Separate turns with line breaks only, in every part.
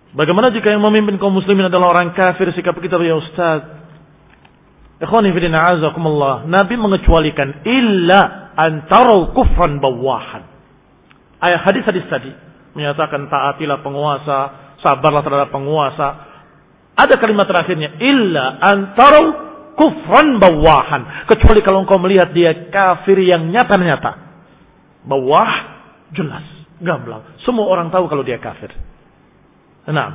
Bagaimana jika yang memimpin kaum muslimin adalah orang kafir? Sikap kita, ya Ustaz. Ikhwani fillah a'azakumullah. Nabi mengecualikan illa antarau kufran bawahan. Ayat hadis-hadis tadi menyatakan taatilah penguasa, sabarlah terhadap penguasa. Ada kalimat terakhirnya illa antarau kufran bawahan. Kecuali kalau engkau melihat dia kafir yang nyata-nyata. Bawah jelas, gamblang. Semua orang tahu kalau dia kafir. Nah,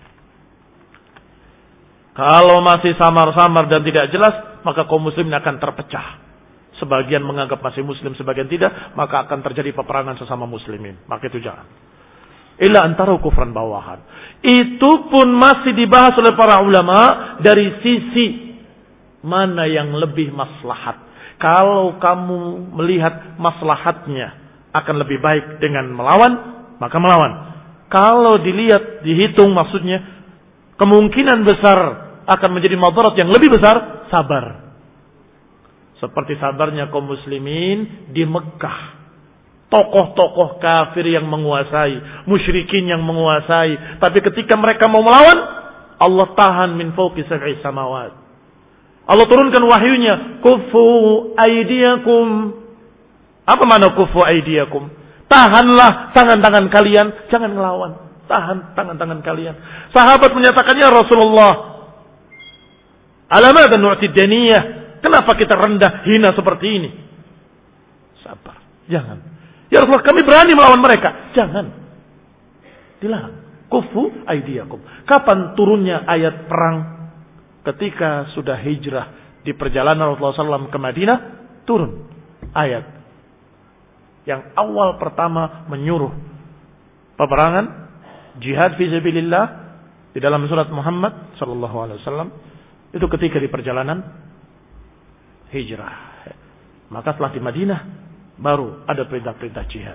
kalau masih samar-samar dan tidak jelas, maka kaum muslimin akan terpecah. Sebagian menganggap masih muslim, sebagian tidak, maka akan terjadi peperangan sesama muslimin. Maka itu jangan. Illa antara kufran bawahan. Itu pun masih dibahas oleh para ulama dari sisi mana yang lebih maslahat. Kalau kamu melihat maslahatnya akan lebih baik dengan melawan, maka melawan. Kalau dilihat, dihitung maksudnya, kemungkinan besar akan menjadi madarat yang lebih besar, sabar. Seperti sabarnya kaum muslimin di Mekah. Tokoh-tokoh kafir yang menguasai, musyrikin yang menguasai. Tapi ketika mereka mau melawan, Allah tahan min fawqi sab'i samawat. Allah turunkan wahyunya, kufu aydiyakum. Apa makna kufu aydiyakum? Tahanlah tangan-tangan kalian, jangan ngelawan. Tahan tangan-tangan kalian. Sahabat menyatakannya, Rasulullah, alamat dan nu'tid daniyah. Kenapa kita rendah, hina seperti ini? Sabar, jangan. Ya Rasulullah, kami berani melawan mereka. Jangan. Dilarang. Kufu aydiyakum. Kapan turunnya ayat perang? Ketika sudah hijrah di perjalanan Rasulullah SAW ke Madinah, turun ayat yang awal pertama menyuruh peperangan, jihad fi sabilillah di dalam surat Muhammad sallallahu alaihi wasallam itu ketika di perjalanan hijrah. Maka setelah di Madinah baru ada perintah-perintah jihad.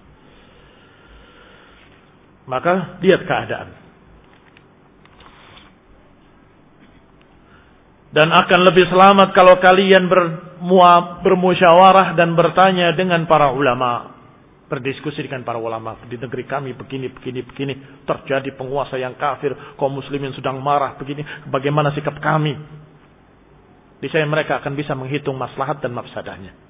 Maka lihat keadaan. Dan akan lebih selamat kalau kalian bermusyawarah dan bertanya dengan para ulama. Berdiskusi dengan para ulama. Di negeri kami begini. Terjadi penguasa yang kafir. Kaum muslimin sedang marah begini. Bagaimana sikap kami? Niscaya mereka akan bisa menghitung maslahat dan mafsadahnya.